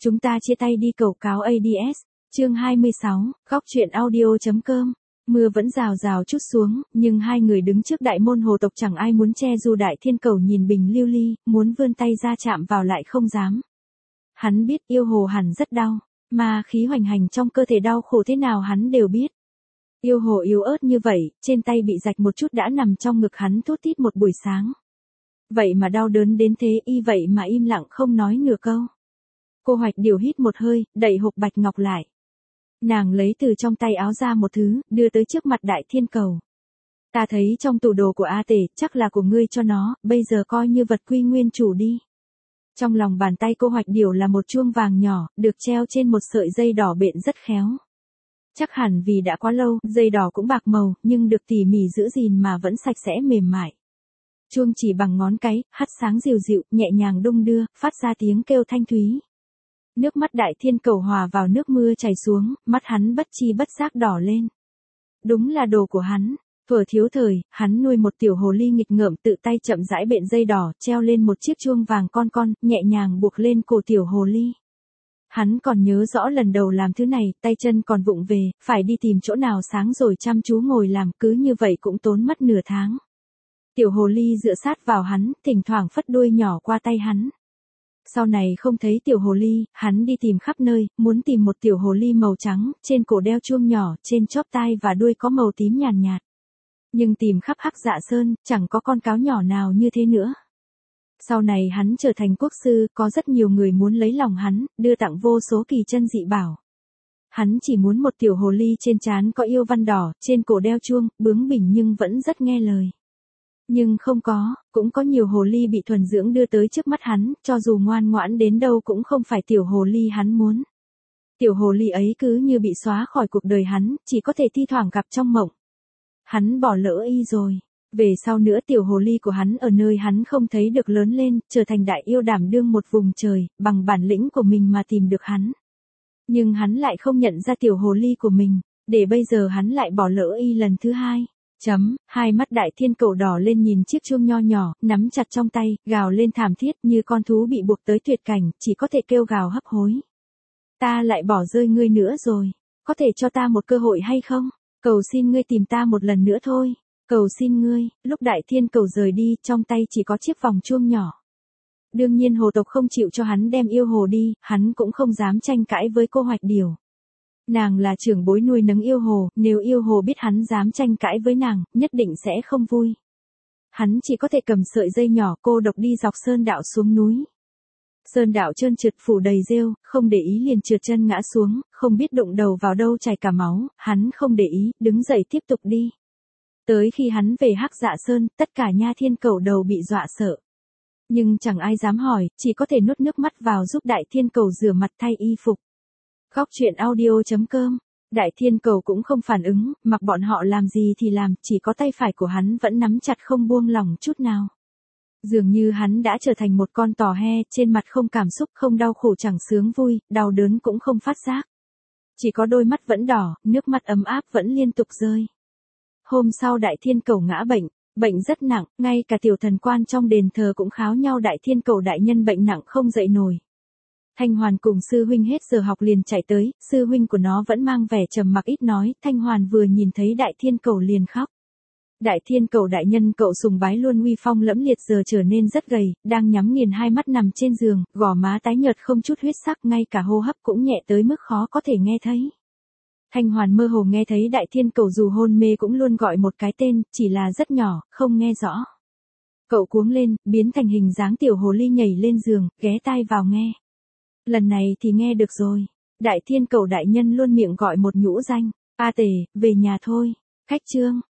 Chúng ta chia tay đi cầu cáo ADS. Chương 26, góc truyện audio.com. Mưa vẫn rào rào chút xuống, nhưng hai người đứng trước đại môn hồ tộc chẳng ai muốn che dù Đại Thiên Cầu nhìn bình lưu ly, muốn vươn tay ra chạm vào lại không dám. Hắn biết yêu hồ hẳn rất đau, mà khí hoành hành trong cơ thể đau khổ thế nào hắn đều biết. Yêu hồ yếu ớt như vậy, trên tay bị rạch một chút đã nằm trong ngực hắn thút thít một buổi sáng. Vậy mà đau đớn đến thế y vậy mà im lặng không nói nửa câu. Cô Hoạch Điều hít một hơi, đẩy hộp bạch ngọc lại. Nàng lấy từ trong tay áo ra một thứ, đưa tới trước mặt Đại Thiên Cầu. Ta thấy trong tủ đồ của A Tể, chắc là của ngươi cho nó, bây giờ coi như vật quy nguyên chủ đi. Trong lòng bàn tay cô Hoạch Điều là một chuông vàng nhỏ, được treo trên một sợi dây đỏ bện rất khéo. Chắc hẳn vì đã quá lâu, dây đỏ cũng bạc màu, nhưng được tỉ mỉ giữ gìn mà vẫn sạch sẽ mềm mại. Chuông chỉ bằng ngón cái, hắt sáng dịu dịu, nhẹ nhàng đung đưa, phát ra tiếng kêu thanh thúy. Nước mắt Đại Thiên Cầu hòa vào nước mưa chảy xuống, mắt hắn bất chi bất giác đỏ lên. Đúng là đồ của hắn. Thuở thiếu thời, hắn nuôi một tiểu hồ ly nghịch ngợm tự tay chậm rãi bện dây đỏ, treo lên một chiếc chuông vàng con, nhẹ nhàng buộc lên cổ tiểu hồ ly. Hắn còn nhớ rõ lần đầu làm thứ này, tay chân còn vụng về, phải đi tìm chỗ nào sáng rồi chăm chú ngồi làm, cứ như vậy cũng tốn mất nửa tháng. Tiểu hồ ly dựa sát vào hắn, thỉnh thoảng phất đuôi nhỏ qua tay hắn. Sau này không thấy tiểu hồ ly, hắn đi tìm khắp nơi, muốn tìm một tiểu hồ ly màu trắng, trên cổ đeo chuông nhỏ, trên chóp tai và đuôi có màu tím nhàn nhạt. Nhưng tìm khắp Hắc Dạ Sơn, chẳng có con cáo nhỏ nào như thế nữa. Sau này hắn trở thành quốc sư, có rất nhiều người muốn lấy lòng hắn, đưa tặng vô số kỳ chân dị bảo. Hắn chỉ muốn một tiểu hồ ly trên trán có yêu văn đỏ, trên cổ đeo chuông, bướng bỉnh nhưng vẫn rất nghe lời. Nhưng không có, cũng có nhiều hồ ly bị thuần dưỡng đưa tới trước mắt hắn, cho dù ngoan ngoãn đến đâu cũng không phải tiểu hồ ly hắn muốn. Tiểu hồ ly ấy cứ như bị xóa khỏi cuộc đời hắn, chỉ có thể thi thoảng gặp trong mộng. Hắn bỏ lỡ y rồi. Về sau nữa tiểu hồ ly của hắn ở nơi hắn không thấy được lớn lên, trở thành đại yêu đảm đương một vùng trời, bằng bản lĩnh của mình mà tìm được hắn. Nhưng hắn lại không nhận ra tiểu hồ ly của mình, để bây giờ hắn lại bỏ lỡ y lần thứ hai. Hai mắt Đại Thiên Cầu đỏ lên nhìn chiếc chuông nho nhỏ, nắm chặt trong tay, gào lên thảm thiết như con thú bị buộc tới tuyệt cảnh, chỉ có thể kêu gào hấp hối. Ta lại bỏ rơi ngươi nữa rồi, có thể cho ta một cơ hội hay không? Cầu xin ngươi tìm ta một lần nữa thôi. Cầu xin ngươi. Lúc Đại Thiên Cầu rời đi, trong tay chỉ có chiếc vòng chuông nhỏ. Đương nhiên hồ tộc không chịu cho hắn đem yêu hồ đi, hắn cũng không dám tranh cãi với cô Hoạch Điều. Nàng là trưởng bối nuôi nấng yêu hồ, nếu yêu hồ biết hắn dám tranh cãi với nàng, nhất định sẽ không vui. Hắn chỉ có thể cầm sợi dây nhỏ cô độc đi dọc sơn đạo xuống núi. Sơn đạo trơn trượt phủ đầy rêu, không để ý liền trượt chân ngã xuống, không biết đụng đầu vào đâu chảy cả máu, hắn không để ý, đứng dậy tiếp tục đi. Tới khi hắn về Hắc Dạ Sơn, tất cả Nha Thiên Cầu đầu bị dọa sợ. Nhưng chẳng ai dám hỏi, chỉ có thể nuốt nước mắt vào giúp Đại Thiên Cầu rửa mặt thay y phục. Góc truyện audio.com. Đại Thiên Cầu cũng không phản ứng, mặc bọn họ làm gì thì làm, chỉ có tay phải của hắn vẫn nắm chặt không buông lỏng chút nào. Dường như hắn đã trở thành một con tò he, trên mặt không cảm xúc, không đau khổ chẳng sướng vui, đau đớn cũng không phát giác. Chỉ có đôi mắt vẫn đỏ, nước mắt ấm áp vẫn liên tục rơi. Hôm sau Đại Thiên Cầu ngã bệnh rất nặng, ngay cả tiểu thần quan trong đền thờ cũng kháo nhau Đại Thiên Cầu đại nhân bệnh nặng không dậy nổi. Thanh Hoàn cùng sư huynh hết giờ học liền chạy tới, sư huynh của nó vẫn mang vẻ trầm mặc ít nói, Thanh Hoàn vừa nhìn thấy Đại Thiên Cầu liền khóc. Đại Thiên Cầu đại nhân cậu sùng bái luôn uy phong lẫm liệt giờ trở nên rất gầy, đang nhắm nghiền hai mắt nằm trên giường, gò má tái nhợt không chút huyết sắc, ngay cả hô hấp cũng nhẹ tới mức khó có thể nghe thấy. Thanh Hoàn mơ hồ nghe thấy Đại Thiên Cầu dù hôn mê cũng luôn gọi một cái tên, chỉ là rất nhỏ, không nghe rõ. Cậu cuống lên, biến thành hình dáng tiểu hồ ly nhảy lên giường, ghé tai vào nghe. Lần này thì nghe được rồi. Đại Thiên Cầu đại nhân luôn miệng gọi một nhũ danh. A Tể, về nhà thôi. Khách trương.